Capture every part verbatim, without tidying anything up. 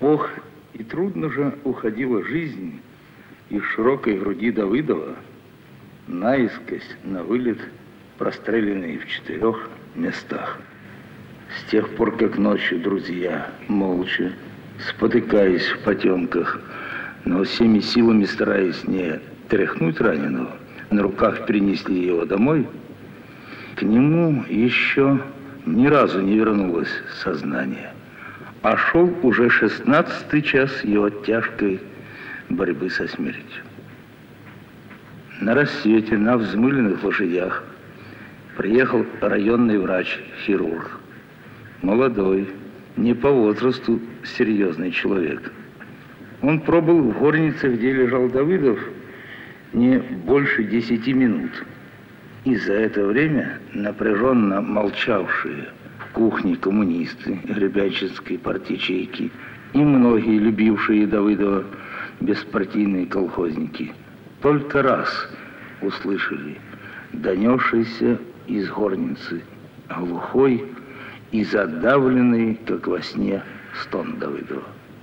Ох, и трудно же уходила жизнь из широкой груди Давыдова, наискось на вылет, простреленные в четырех местах. С тех пор, как ночью друзья, молча, спотыкаясь в потемках, но всеми силами стараясь не тряхнуть раненого, на руках перенесли его домой, к нему еще ни разу не вернулось сознание, а шел уже шестнадцатый час его тяжкой борьбы со смертью. На рассвете на взмыленных лошадях приехал районный врач-хирург, молодой, не по возрасту серьезный человек. Он пробыл в горнице, где лежал Давыдов, не больше десяти минут. И за это время напряженно молчавшие в кухне коммунисты Гребячинской партячейки и многие любившие Давыдова беспартийные колхозники только раз услышали донесшийся из горницы глухой и задавленный, как во сне, стон Давыдова.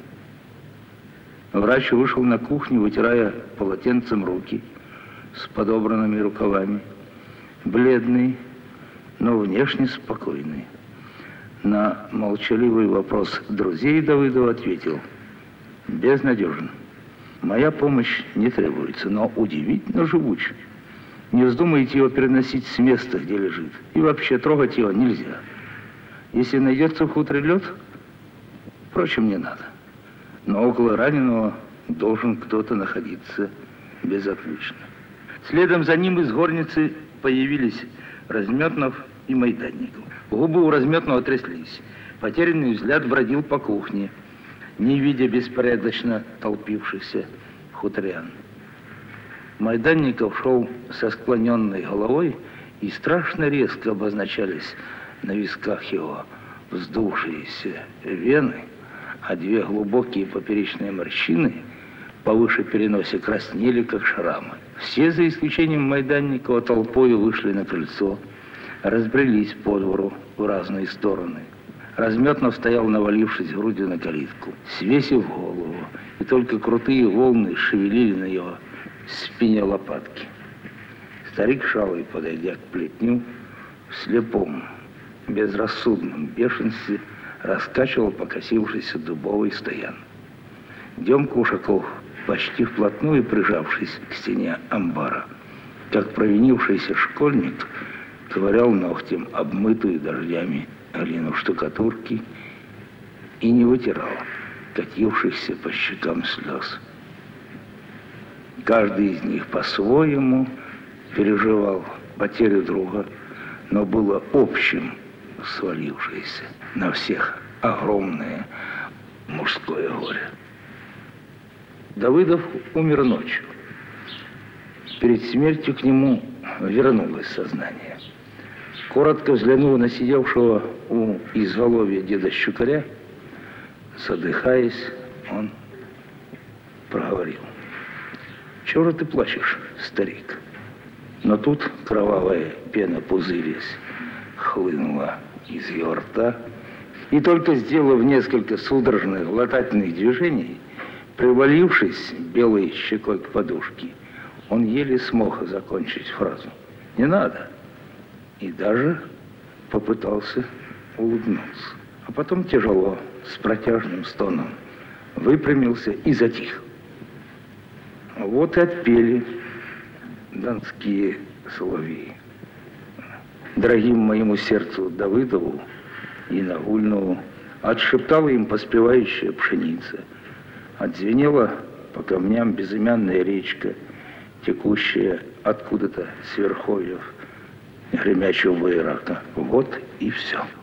Врач вышел на кухню, вытирая полотенцем руки с подобранными рукавами, бледный, но внешне спокойный. На молчаливый вопрос друзей Давыдова ответил: безнадежен. Моя помощь не требуется, но удивительно живуч. Не вздумайте его переносить с места, где лежит. И вообще трогать его нельзя. Если найдется в хуторе лед, впрочем, не надо. Но около раненого должен кто-то находиться безотлучно. Следом за ним из горницы появились Разметнов и Майданников. Губы у Разметнова тряслись. Потерянный взгляд бродил по кухне, не видя беспорядочно толпившихся хуторян. Майданников шел со склоненной головой, и страшно резко обозначались на висках его вздувшиеся вены, а две глубокие поперечные морщины повыше переноса краснели, как шрамы. Все, за исключением Майданникова, толпою вышли на крыльцо, разбрелись по двору в разные стороны. Разметнов стоял, навалившись грудью на калитку, свесив голову, и только крутые волны шевелили на его спине лопатки. Старик Шалый, подойдя к плетню, в слепом, безрассудном бешенстве раскачивал покосившийся дубовый стоян. Демка Ушаков, почти вплотную прижавшись к стене амбара, как провинившийся школьник, ковырял ногтем обмытую дождями глину штукатурки и не вытирал катившихся по щекам слез. Каждый из них по-своему переживал потерю друга, но было общим свалившееся на всех огромное мужское горе. Давыдов умер ночью. Перед смертью к нему вернулось сознание. Коротко взглянув на сидевшего у изголовья деда Щукаря, задыхаясь, он проговорил: «Чего же ты плачешь, старик?» Но тут кровавая пена, пузырясь, хлынула из его рта, и только сделав несколько судорожных глотательных движений, привалившись белой щекой к подушке, он еле смог закончить фразу: «Не надо!» И даже попытался улыбнуться. А потом тяжело, с протяжным стоном, выпрямился и затих. Вот и отпели донские соловьи. Дорогим моему сердцу Давыдову и Нагульнову отшептала им поспевающая пшеница. Отзвенела по камням безымянная речка, текущая откуда-то с верховьев гремячего байрака. Вот и все.